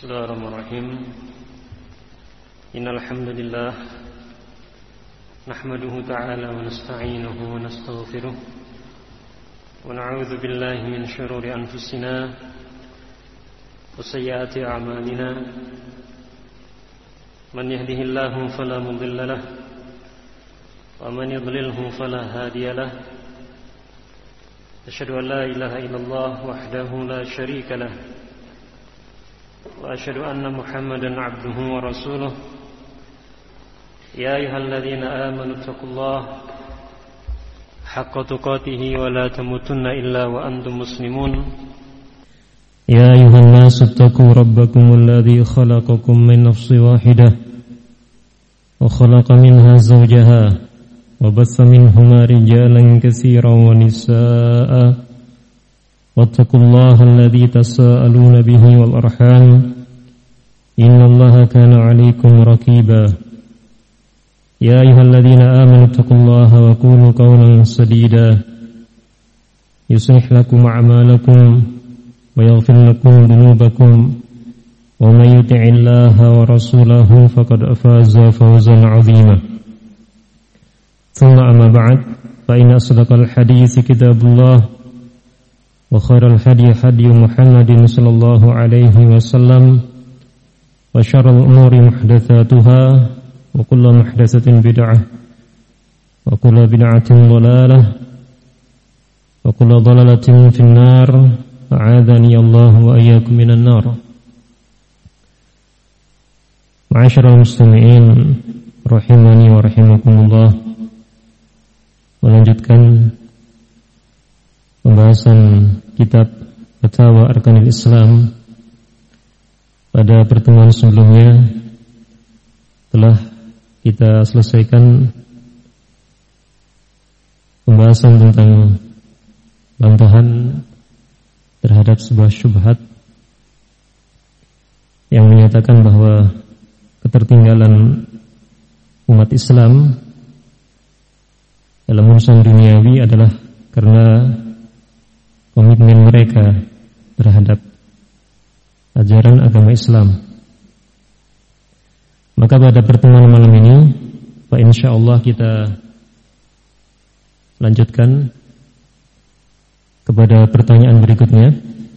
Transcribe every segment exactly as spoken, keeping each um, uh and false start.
Bismillahirrahmanirrahim. Innal hamdalillah nahmaduhu ta'ala wa nasta'inuhu wa nastaghfiruh wa na'udzu billahi min shururi anfusina wa sayyiati a'malina. Man yahdihillahu fala mudilla lahu wa man yudlilhu fala hadiya lahu. Asyhadu an la ilaha illallah wahdahu la syarika lahu wa asyhadu anna Muhammadan abduhu wa rasuluh. Ya ayyuhalladzina amanu taqullaha haqqa tuqatih wa la tamutunna illa wa antum muslimun. Ya ayyuhan nasu taqu rabbakumul ladzi khalaqakum min nafsin wahidah wa khalaqa minha zawjaha wa bassa minhuma rijalan katsiran wa nisaa'a. Wattaqullaha alladzi tasaaluna bihi wal arham innallaha kana 'alaykum raqiba. Ya ayyuhalladzina amanu taqullaha wa qulu qawlan sadida yuslih lakum a'malakum wa yaghfir lakum dhunubakum wa may yuti'illaha wa rasulahu faqad faza fawzan 'azima. Thumma amma ba'd, fa inna asdaqal hadithi kitabullah wa khairal hadi hadi Muhammadin sallallahu alaihi wasallam wa syarrul umuri muhdatsatuha wa kullu muhdatsatin bid'ah wa kullu bid'atin dhalalah wa kullu dhalalatin fin nar. A'adzani Allah wa iyyakum minan nar. Ma'asyiral muslimin rahimani wa rahimakumullah. Melanjutkan pembahasan kitab Fatawa Arkanil Islam. Pada pertemuan sebelumnya telah kita selesaikan pembahasan tentang bantahan terhadap sebuah syubhat yang menyatakan bahwa ketertinggalan umat Islam dalam urusan duniawi adalah karena komitmen mereka terhadap ajaran agama Islam. Maka pada pertemuan malam ini, Pak, insyaallah kita lanjutkan kepada pertanyaan berikutnya,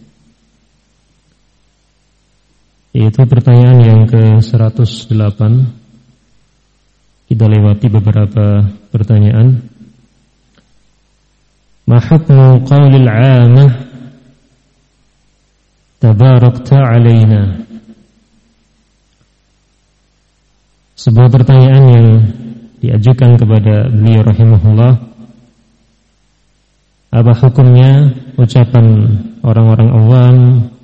yaitu pertanyaan yang ke seratus delapan. Kita lewati beberapa pertanyaan. Ma hukmu qawlil 'amah tabarakta 'alaina? Sebuah pertanyaan yang diajukan kepada beliau rahimahullah. Apa hukumnya ucapan orang-orang awam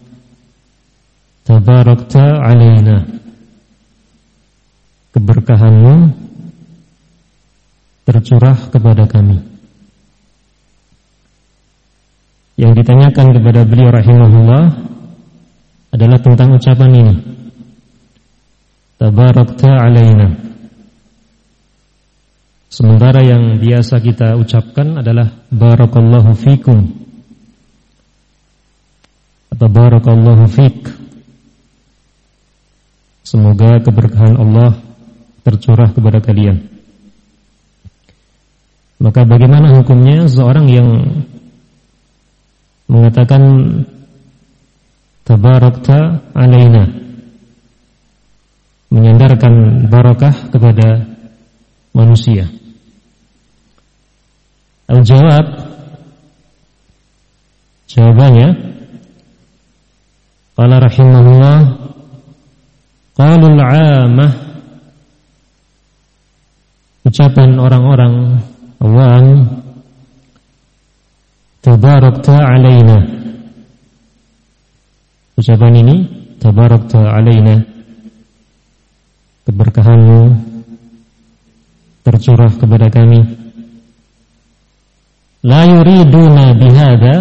tabarakta 'alaina? Keberkahanmu tercurah kepada kami. Yang ditanyakan kepada beliau rahimahullah adalah tentang ucapan ini, tabarakta 'alaina. Sementara yang biasa kita ucapkan adalah barakallahu fikum atau barakallahu fik. Semoga keberkahan Allah tercurah kepada kalian. Maka bagaimana hukumnya seorang yang mengatakan tabarakta 'alaina, menyandarkan barakah kepada manusia? Al-jawab, jawabannya, qala rahimahullah, qalul 'amah, ucapan orang-orang awam, tabarakta 'alaina. Ucapan ini, tabarakta 'alaina, keberkahanmu tercurah kepada kami. La yuriduna bihadza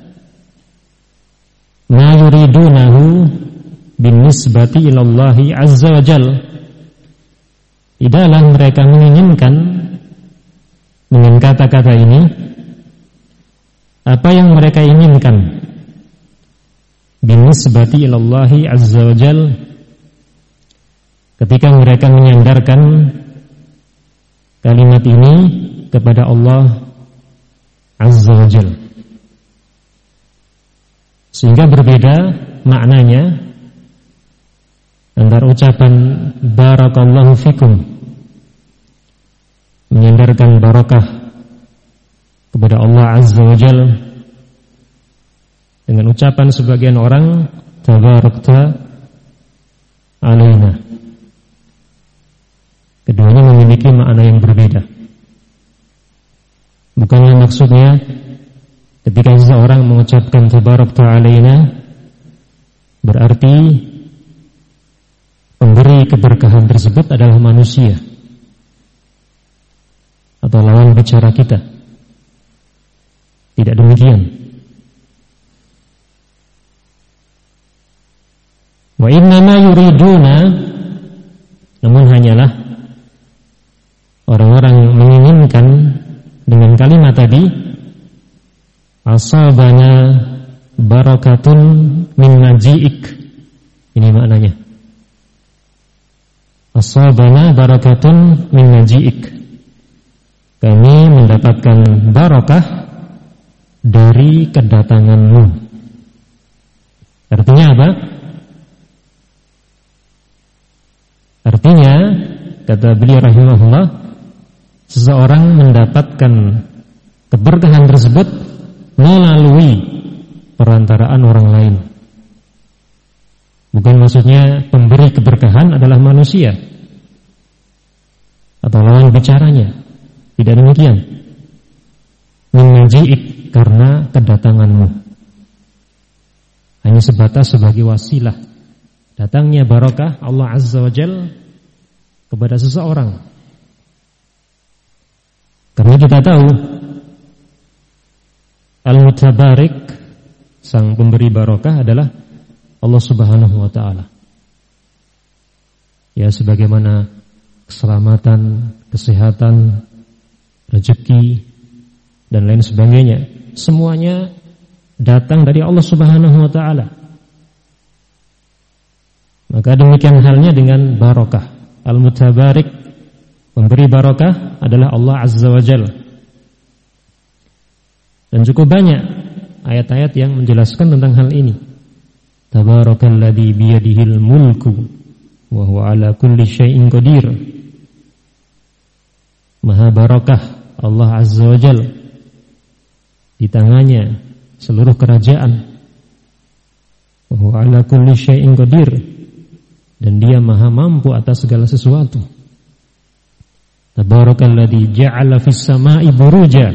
ma yuridunahu binisbati ilallahi azza wa jal. Tidaklah mereka menginginkan dengan kata-kata ini apa yang mereka inginkan binisbati ilallahi azza wa jal, ketika mereka menyandarkan kalimat ini kepada Allah azza wa jal, sehingga berbeda maknanya antara ucapan barakallahu fikum, menyandarkan barakah kepada Allah azza wa jal, dengan ucapan sebagian orang tabarakta alaina. Keduanya memiliki makna yang berbeda. Bukanlah maksudnya ketika seseorang mengucapkan tabarakta alaina berarti pemberi keberkahan tersebut adalah manusia atau lawan bicara kita. Tidak demikian. Wa innama yuriduna, namun hanyalah orang-orang yang menginginkan dengan kalimat tadi, asabana barakatun min maji'ik. Ini maknanya. Asabana barakatun min maji'ik. Kami mendapatkan barakah dari kedatanganmu. Artinya apa? Artinya, kata beliau rahimahullah, seseorang mendapatkan keberkahan tersebut melalui perantaraan orang lain. Bukan maksudnya pemberi keberkahan adalah manusia atau lawan bicaranya. Tidak demikian. Mengajiik karena kedatanganmu. Hanya sebatas sebagai wasilah datangnya barakah Allah azza wa jal kepada seseorang. Karena kita tahu Al-Mutabarik, sang pemberi barakah, adalah Allah subhanahu wa ta'ala. Ya, sebagaimana keselamatan, kesehatan, rezeki dan lain sebagainya, semuanya datang dari Allah subhanahu wa ta'ala. Maka demikian halnya dengan barakah. Al-Mutabarik, pemberi barakah, adalah Allah azza wa jalla. Dan cukup banyak ayat-ayat yang menjelaskan tentang hal ini. Tabarakalladzi biyadihil mulku wa huwa ala kulli syai'in qadir. Maha barakah Allah azza wa jalla, di tangannya seluruh kerajaan. Wa huwa ala kulli syai'in qadir, dan dia maha mampu atas segala sesuatu. Tabarakalladzi ja'ala fis sama'i buruja.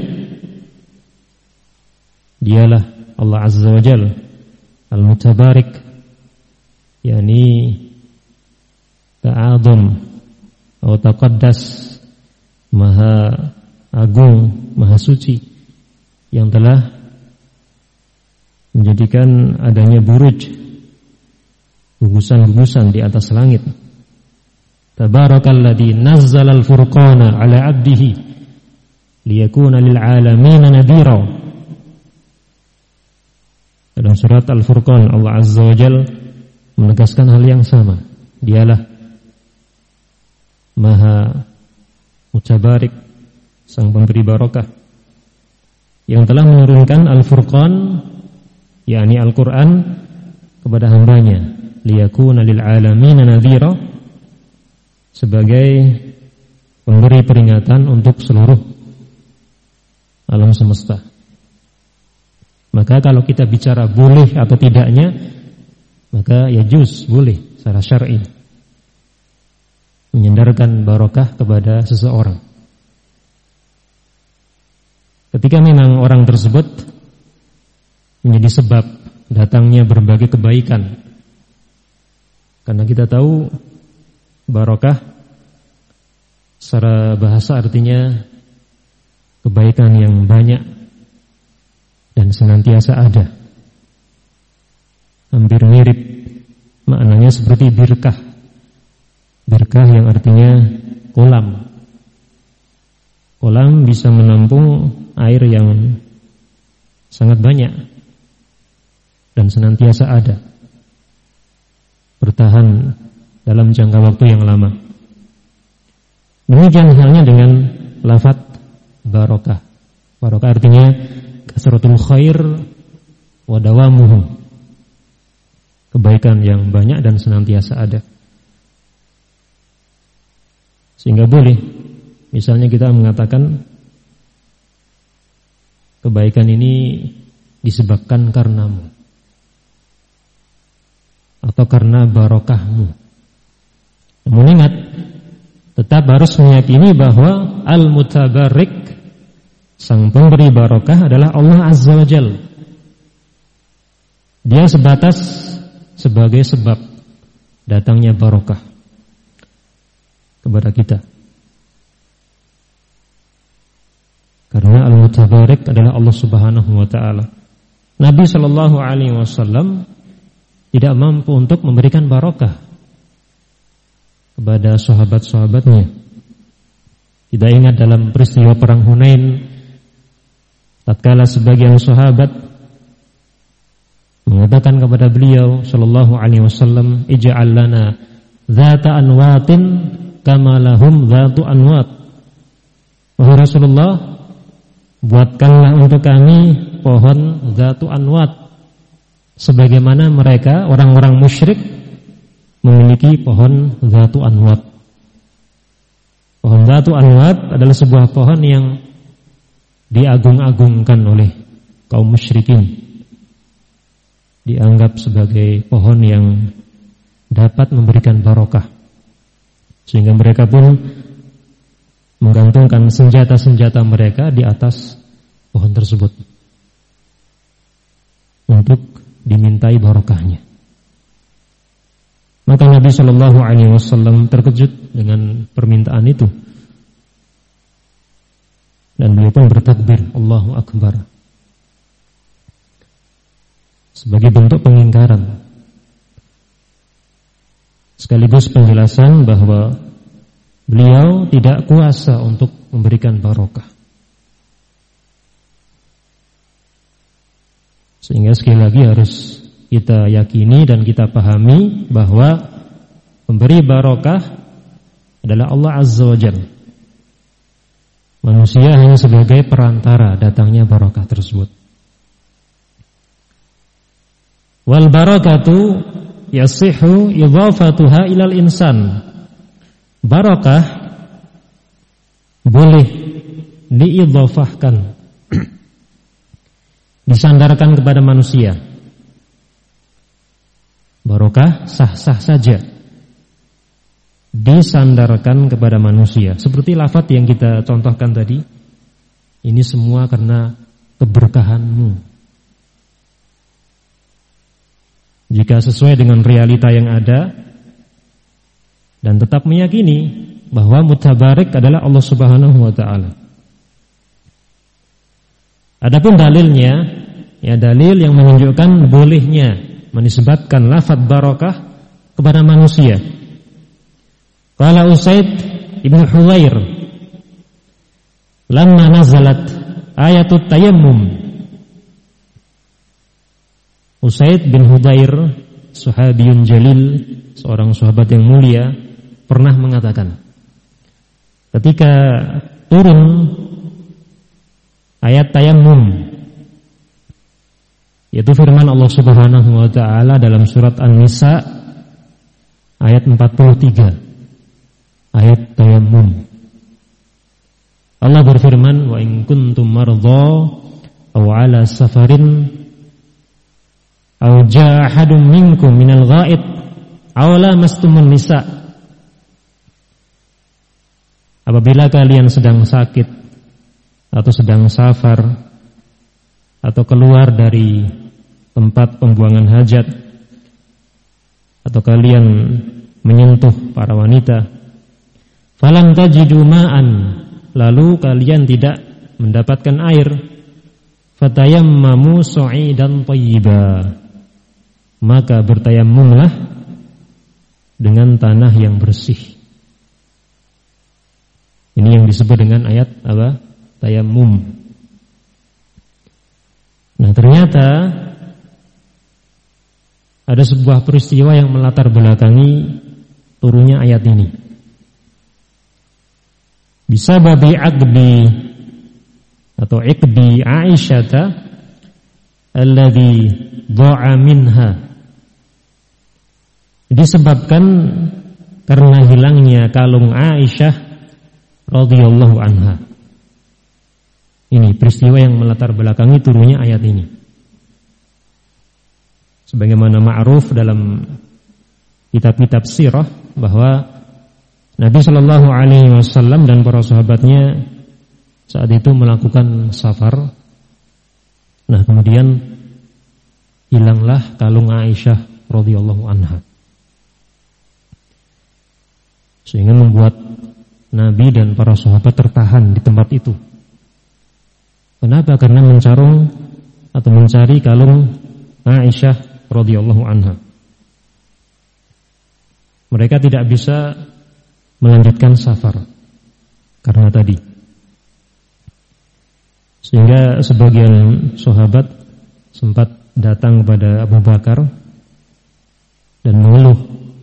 Dialah Allah azza wa jalla Al-Mutabarik, yakni ta'adhum atau taqaddas, maha agung, maha suci, yang telah menjadikan adanya buruj, gugusan-gugusan di atas langit. Tabarakalladzi nazzala al-furqana ala 'abdihi liyakuna lil 'alamin nadhira. Dalam surat Al-Furqan, Allah azza wa jalla menegaskan hal yang sama. Dialah Maha Mutabarik, sang pemberi barakah, yang telah menurunkan Al-Furqan, yakni Al-Quran, kepada hambanya, liyakuna lil 'alamin nadhira, sebagai pemberi peringatan untuk seluruh alam semesta. Maka kalau kita bicara boleh atau tidaknya, maka ya juz, boleh secara syar'i menyandarkan barakah kepada seseorang. Ketika memang orang tersebut menjadi sebab datangnya berbagai kebaikan. Karena kita tahu barakah secara bahasa artinya kebaikan yang banyak dan senantiasa ada. Hampir mirip maknanya seperti birkah. Birkah yang artinya kolam. Kolam bisa menampung air yang sangat banyak. dan senantiasa ada, bertahan dalam jangka waktu yang lama. Demikian halnya dengan lafaz barokah. Barokah artinya kasratul khair wa dawamuhu, kebaikan yang banyak dan senantiasa ada. Sehingga boleh misalnya kita mengatakan kebaikan ini disebabkan karenamu atau karena barokahmu. Namun ingat, tetap harus meyakini bahwa al-mutabarik, sang pemberi barokah, adalah Allah Azza wa Jalla. Dia sebatas sebagai sebab datangnya barokah kepada kita. Karena al-mutabarik adalah Allah Subhanahu wa taala. Nabi sallallahu alaihi wasallam tidak mampu untuk memberikan barokah kepada sahabat-sahabatnya. Kita ingat dalam peristiwa perang Hunain, tatkala sebagian sahabat mengatakan kepada beliau sallallahu alaihi wasallam, ij'al lana dzata anwatin kama lahum dzatu anwat. Wahai Rasulullah, buatkanlah untuk kami pohon dzatu anwat sebagaimana mereka orang-orang musyrik memiliki pohon dzatu anwat. Pohon dzatu anwat adalah sebuah pohon yang diagung-agungkan oleh kaum musyrikin, dianggap sebagai pohon yang dapat memberikan barokah, sehingga mereka pun menggantungkan senjata-senjata mereka di atas pohon tersebut untuk dimintai barokahnya. Maka Nabi Shallallahu Alaihi Wasallam terkejut dengan permintaan itu, dan beliau pun bertakbir Allahu Akbar sebagai bentuk pengingkaran, sekaligus penjelasan bahwa beliau tidak kuasa untuk memberikan barokah. Sehingga sekali lagi harus kita yakini dan kita pahami bahwa pemberi barokah adalah Allah Azza wa Jalla. Manusia hanya sebagai perantara datangnya barokah tersebut. Wal barakatu yasihu idhafatuha ilal insan. Barokah boleh diidhafahkan, disandarkan kepada manusia. Barokah sah-sah saja disandarkan kepada manusia. Seperti lafaz yang kita contohkan tadi, ini semua karena keberkahanmu. Jika sesuai dengan realita yang ada dan tetap meyakini bahwa mutabarik adalah Allah Subhanahu wa taala. Adapun dalilnya, ya dalil yang menunjukkan bolehnya menisbatkan lafaz barokah kepada manusia. Qala Usaid ibn Hudzair, lamma nazalat ayatut tayammum. Usaid bin Hudzair, sahabiyun jalil, seorang sahabat yang mulia, pernah mengatakan, ketika turun ayat tayammum, yaitu firman Allah Subhanahu wa taala dalam surat An-Nisa ayat empat puluh tiga, ayat tayammum. Allah berfirman, wa in kuntum mardha aw ala safarin aw jaa ahadun minkum minal ghaid aw lamastumun nisa. Apabila kalian sedang sakit atau sedang safar atau keluar dari tempat pembuangan hajat, atau kalian menyentuh para wanita, falam tajidu ma'an, lalu kalian tidak mendapatkan air, fatayammamu sa'idan thayyiba, maka bertayammumlah dengan tanah yang bersih. Ini yang disebut dengan ayat apa? Tayammum. Nah, ternyata ada sebuah peristiwa yang melatar belakangi turunnya ayat ini. Bisa babi aqbi atau iqbi Aisyata alladhi dha'a minha, disebabkan karena hilangnya kalung Aisyah radhiyallahu anha. Ini peristiwa yang melatar belakangi turunnya ayat ini. Sebagaimana ma'ruf dalam kitab-kitab sirah bahwa Nabi Shallallahu Alaihi Wasallam dan para sahabatnya saat itu melakukan safar. Nah, kemudian hilanglah kalung Aisyah radhiyallahu anha, sehingga membuat Nabi dan para sahabat tertahan di tempat itu. Kenapa? Karena mencarung atau mencari kalung Aisyah radhiyallahu anha. Mereka tidak bisa melanjutkan safar karena tadi. Sehingga sebagian sahabat sempat datang kepada Abu Bakar dan mengeluh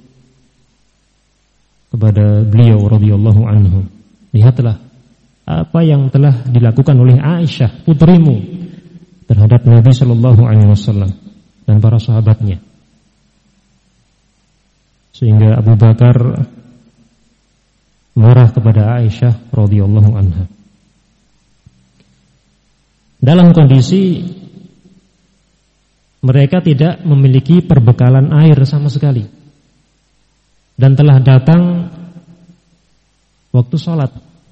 kepada beliau radhiyallahu anhu. Lihatlah apa yang telah dilakukan oleh Aisyah putrimu terhadap Nabi sallallahu alaihi wasallam dan para sahabatnya. Sehingga Abu Bakar marah kepada Aisyah radhiyallahu anha. Dalam kondisi mereka tidak memiliki perbekalan air sama sekali, dan telah datang waktu sholat.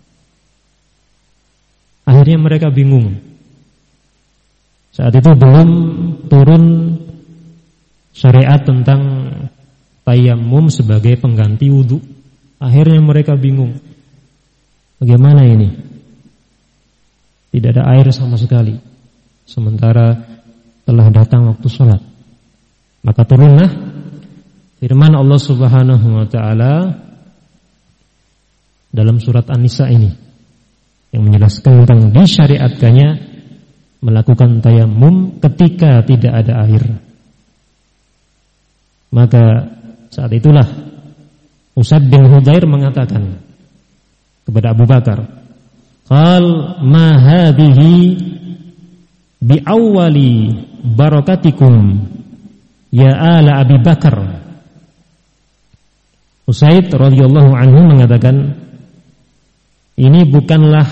Akhirnya mereka bingung. Saat itu belum turun syariat tentang tayammum sebagai pengganti wudu. Akhirnya mereka bingung, bagaimana ini? Tidak ada air sama sekali, sementara telah datang waktu sholat. Maka turunlah firman Allah Subhanahu wa ta'ala dalam surat An-Nisa ini, yang menjelaskan tentang disyariatkannya melakukan tayammum ketika tidak ada air. Maka saat itulah Usaid bin Hudzair mengatakan kepada Abu Bakar, qal ma hadhihi bi awwali barakatikum ya ala Abi Bakar. Usaid radhiyallahu anhu mengatakan, ini bukanlah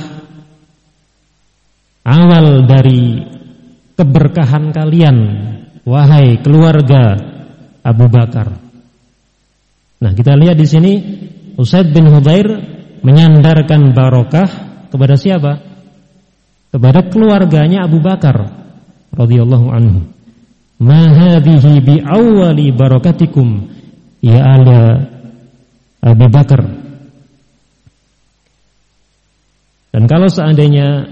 awal dari keberkahan kalian, wahai keluarga Abu Bakar. Nah, kita lihat di sini Usaid bin Hudzair menyandarkan barokah kepada siapa? Kepada keluarganya Abu Bakar radhiyallahu anhu. Ma hadhihi bi awwali barakatikum ya ala Abu Bakar. Dan kalau seandainya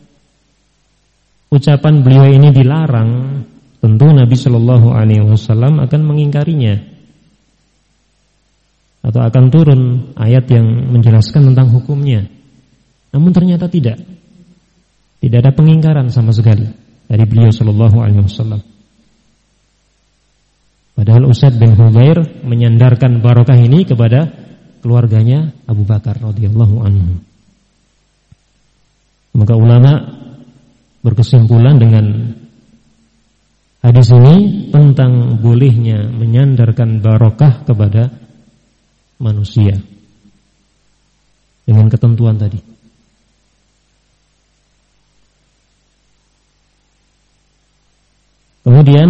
ucapan beliau ini dilarang, tentu Nabi Shallallahu Alaihi Wasallam akan mengingkarinya, atau akan turun ayat yang menjelaskan tentang hukumnya. Namun ternyata tidak, tidak ada pengingkaran sama sekali dari beliau Shallallahu Alaihi Wasallam. Padahal Usaid bin Hudzair menyandarkan barokah ini kepada keluarganya Abu Bakar radhiyallahu anhu. Maka ulama berkesimpulan dengan hadis ini tentang bolehnya menyandarkan barokah kepada manusia dengan ketentuan tadi. Kemudian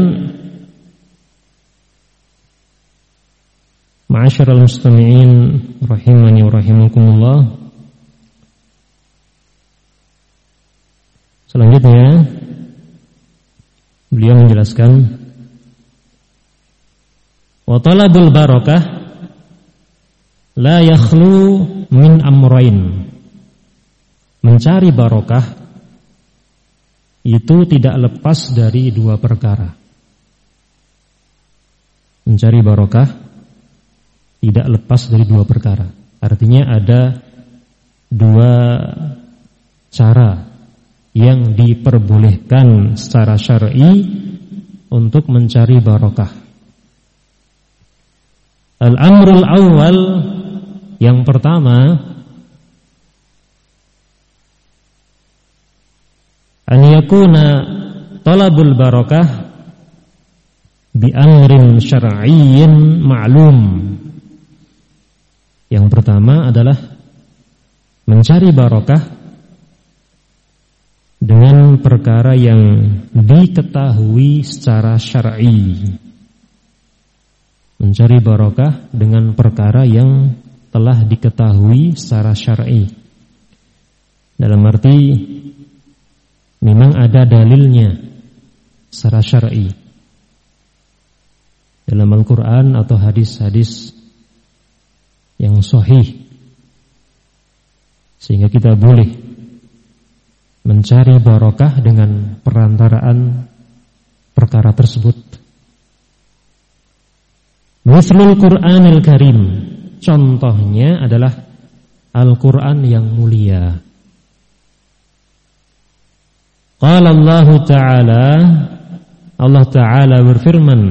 ma'asyiral mustami'in rahimani wa rahimakumullah, selanjutnya beliau menjelaskan wa talabul barakah la yakhlu min amrayn. Mencari barokah itu tidak lepas dari dua perkara. Mencari barokah tidak lepas dari dua perkara. Artinya ada dua cara yang diperbolehkan secara syar'i untuk mencari barokah. Al-amrul awal, yang pertama, an yakuna talabul barakah bi amrin syar'iyyin ma'lum. Yang pertama adalah mencari barakah dengan perkara yang diketahui secara syar'i. Mencari barakah dengan perkara yang telah diketahui secara syar'i. Dalam arti memang ada dalilnya secara syar'i dalam Al-Quran atau hadis-hadis yang sahih, sehingga kita boleh mencari barakah dengan perantaraan perkara tersebut. Mithlul Qur'anil Karim, contohnya adalah Al-Quran yang mulia. Qala Allah Ta'ala, Allah Ta'ala berfirman,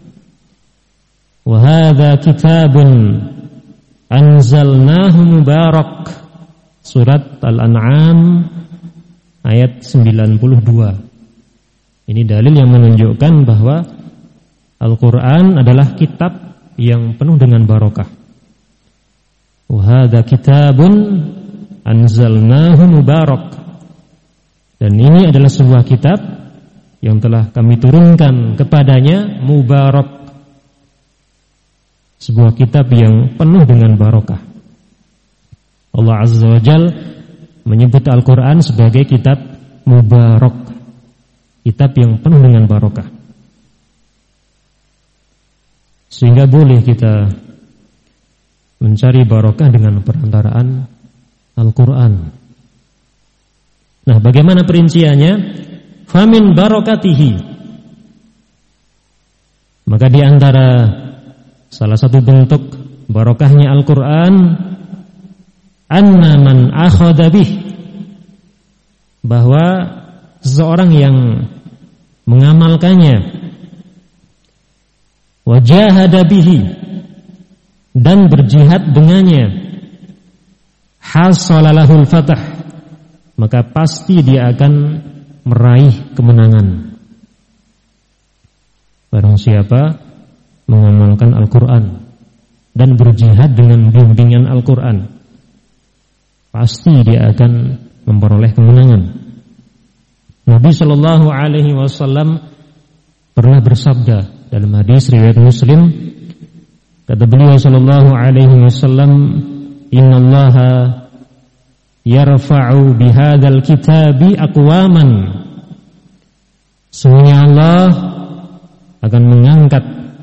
wa hadza kitabun anzalnahu mubarak. Surat Al-An'am ayat sembilan puluh dua. Ini dalil yang menunjukkan bahwa Al-Quran adalah kitab yang penuh dengan barakah. Wa hadza kitabun anzalnahu mubarak. Dan ini adalah sebuah kitab yang telah kami turunkan kepadanya mubarak. Sebuah kitab yang penuh dengan barakah. Allah Azza wa Jalla menyebut Al-Quran sebagai kitab mubarak, kitab yang penuh dengan barakah. Sehingga boleh kita mencari barakah dengan perantaraan Al-Quran. Nah, bagaimana perinciannya? Famin barakatihi, maka di antara salah satu bentuk barakahnya Al-Quran, anna man akhadha bih, bahwa seseorang yang mengamalkannya, wajahada bihi, dan berjihad dengannya, hasalalahul fatah, maka pasti dia akan meraih kemenangan. Barang siapa mengamalkan Al-Quran dan berjihad dengan bimbingan Al-Quran, pasti dia akan memperoleh kemenangan. Nabi Shallallahu Alaihi Wasallam pernah bersabda dalam hadis riwayat Muslim, kata beliau Shallallahu Alaihi Wasallam, innallaha yarfa'u bihadzal kitabi aqwaman, sesungguhnya Allah akan mengangkat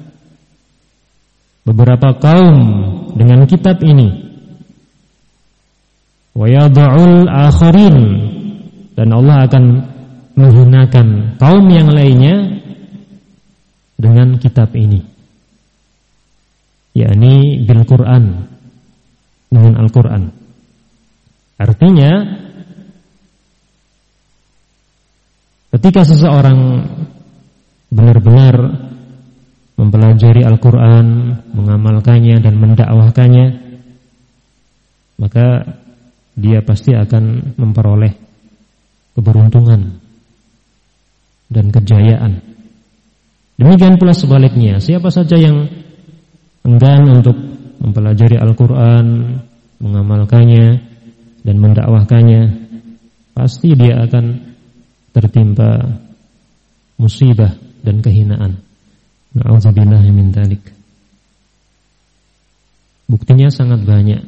beberapa kaum dengan kitab ini, wa yad'ul akharin, dan Allah akan menghinakan kaum yang lainnya dengan kitab ini, yakni bil Quran, dengan Al-Quran. Artinya, ketika seseorang benar-benar mempelajari Al-Quran, mengamalkannya dan mendakwahkannya, maka dia pasti akan memperoleh keberuntungan dan kejayaan. Demikian pula sebaliknya, siapa saja yang enggan untuk mempelajari Al-Quran, mengamalkannya dan mendakwahkannya, pasti dia akan tertimpa musibah dan kehinaan. Na'udzubillahi min dzalik. Buktinya sangat banyak.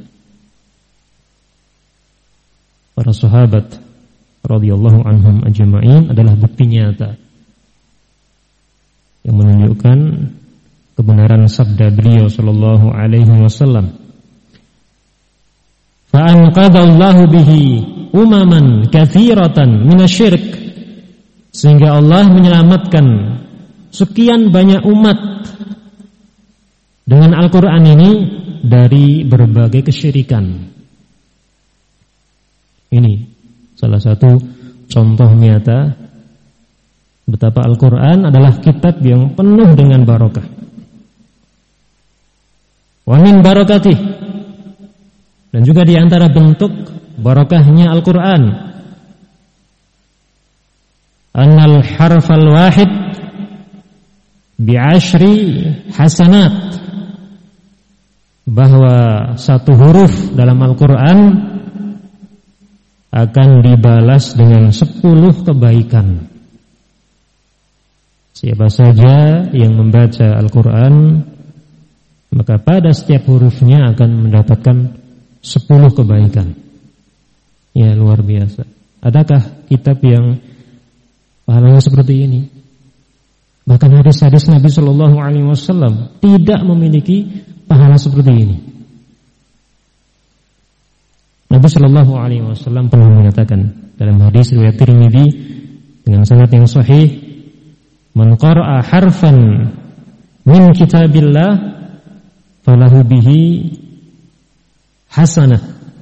Para sahabat radhiyallahu anhum ajma'in adalah bukti nyata yang menunjukkan kebenaran sabda beliau sallallahu alaihi wasallam, fa anqadallahu bihi umaman katsiratan minasyirk, sehingga Allah menyelamatkan sekian banyak umat dengan Al-Quran ini dari berbagai kesyirikan. Ini salah satu contoh nyata betapa Al-Quran adalah kitab yang penuh dengan barakah. Wa min barakatih, dan juga di antara bentuk barakahnya Al-Qur'an, annal harfal wahid bi'ashri hasanat, bahwa satu huruf dalam Al-Qur'an akan dibalas dengan sepuluh kebaikan. Siapa saja yang membaca Al-Qur'an, maka pada setiap hurufnya akan mendapatkan sepuluh kebaikan. Ya, luar biasa. Adakah kitab yang pahalanya seperti ini? Bahkan hadis-hadis Nabi Shallallahu Alaihi Wasallam tidak memiliki pahala seperti ini. Nabi Shallallahu Alaihi Wasallam pernah mengatakan dalam hadis riwayat Tirmidzi dengan sanad yang sahih, man qara'a harfan min kitabillah falahu bihi hasanah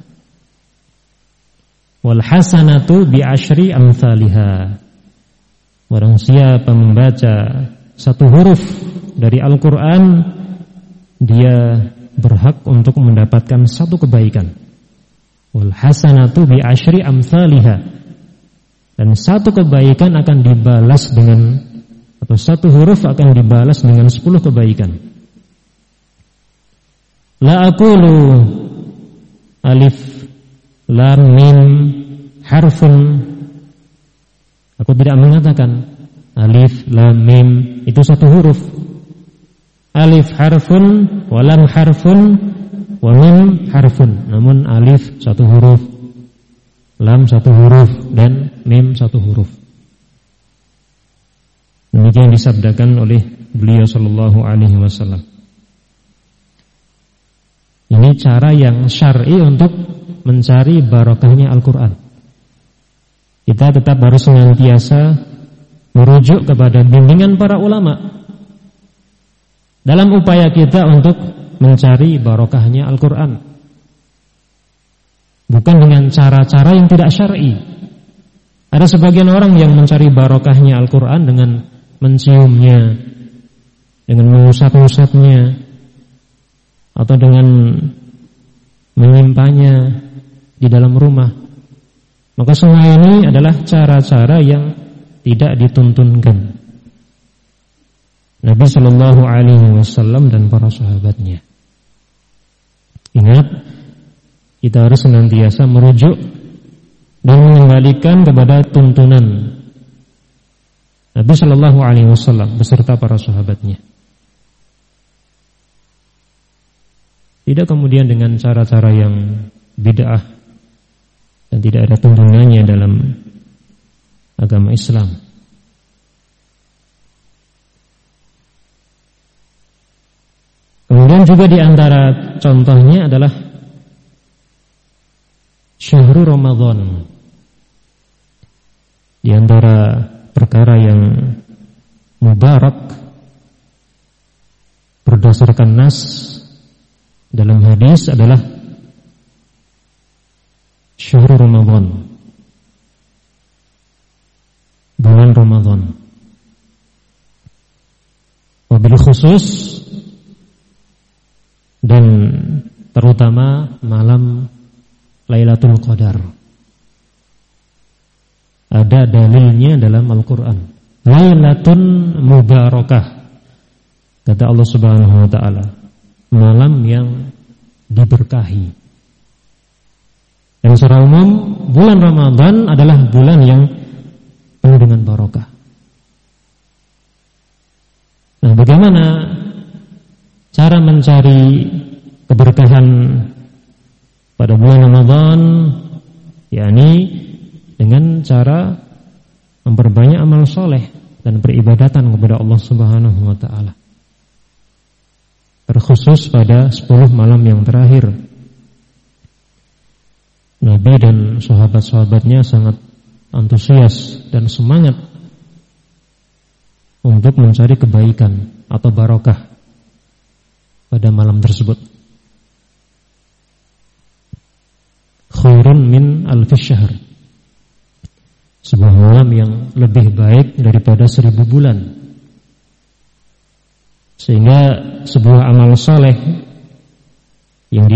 wal hasanatu bi asyri amsalihha. Barang siapa membaca satu huruf dari Al-Qur'an, dia berhak untuk mendapatkan satu kebaikan. Wal hasanatu bi asyri amsalihha, dan satu kebaikan akan dibalas dengan, atau satu huruf akan dibalas dengan sepuluh kebaikan. La aqulu alif lam mim harfun, aku tidak mengatakan alif lam mim itu satu huruf. Alif harfun wa lam harfun wa mim harfun, namun alif satu huruf, lam satu huruf, dan mim satu huruf. Demikian disabdakan oleh beliau sallallahu alaihi wasallam. Ini cara yang syar'i untuk mencari barokahnya Al-Qur'an. Kita tetap harus senantiasa merujuk kepada bimbingan para ulama dalam upaya kita untuk mencari barokahnya Al-Qur'an, bukan dengan cara-cara yang tidak syar'i. Ada sebagian orang yang mencari barokahnya Al-Qur'an dengan menciumnya, dengan mengusap-usapnya, atau dengan menyimpannya di dalam rumah. Maka semua ini adalah cara-cara yang tidak dituntunkan Nabi Shallallahu Alaihi Wasallam dan para sahabatnya. Ingat, kita harus senantiasa merujuk dan mengembalikan kepada tuntunan Nabi Shallallahu Alaihi Wasallam beserta para sahabatnya. Tidak kemudian dengan cara-cara yang bid'ah dan tidak ada tuntunannya dalam agama Islam. Kemudian juga di antara contohnya adalah Syahrul Ramadan. Di antara perkara yang mubarak berdasarkan nas dalam hadis adalah Syahrul Ramadan, bulan Ramadan. Wabil khusus dan terutama malam Lailatul Qadar. Ada dalilnya dalam Al-Quran. Lailatun mubarakah, kata Allah Subhanahu wa ta'ala, malam yang diberkahi. Dan secara umum bulan Ramadan adalah bulan yang penuh dengan barokah. Nah, bagaimana cara mencari keberkahan pada bulan Ramadan? Yakni dengan cara memperbanyak amal soleh dan peribadatan kepada Allah Subhanahu wa ta'ala, terkhusus pada sepuluh malam yang terakhir. Nabi dan sahabat-sahabatnya sangat antusias dan semangat untuk mencari kebaikan atau barokah pada malam tersebut. Khairun min alfi syahr, sebuah malam yang lebih baik daripada seribu bulan. Sehingga sebuah amal soleh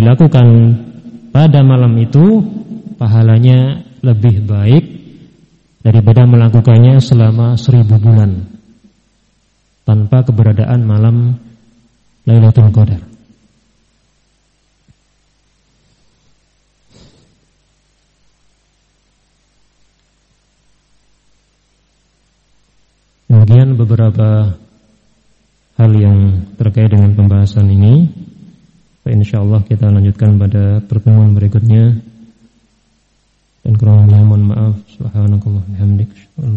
dilakukan pada malam itu pahalanya lebih baik daripada melakukannya selama seribu bulan tanpa keberadaan malam Lailatul Qadar. Kemudian beberapa hal yang terkait dengan pembahasan ini, insyaallah kita lanjutkan pada pertemuan berikutnya. Dan kurang lebihnya mohon maaf. Subhanakallah bihamdik.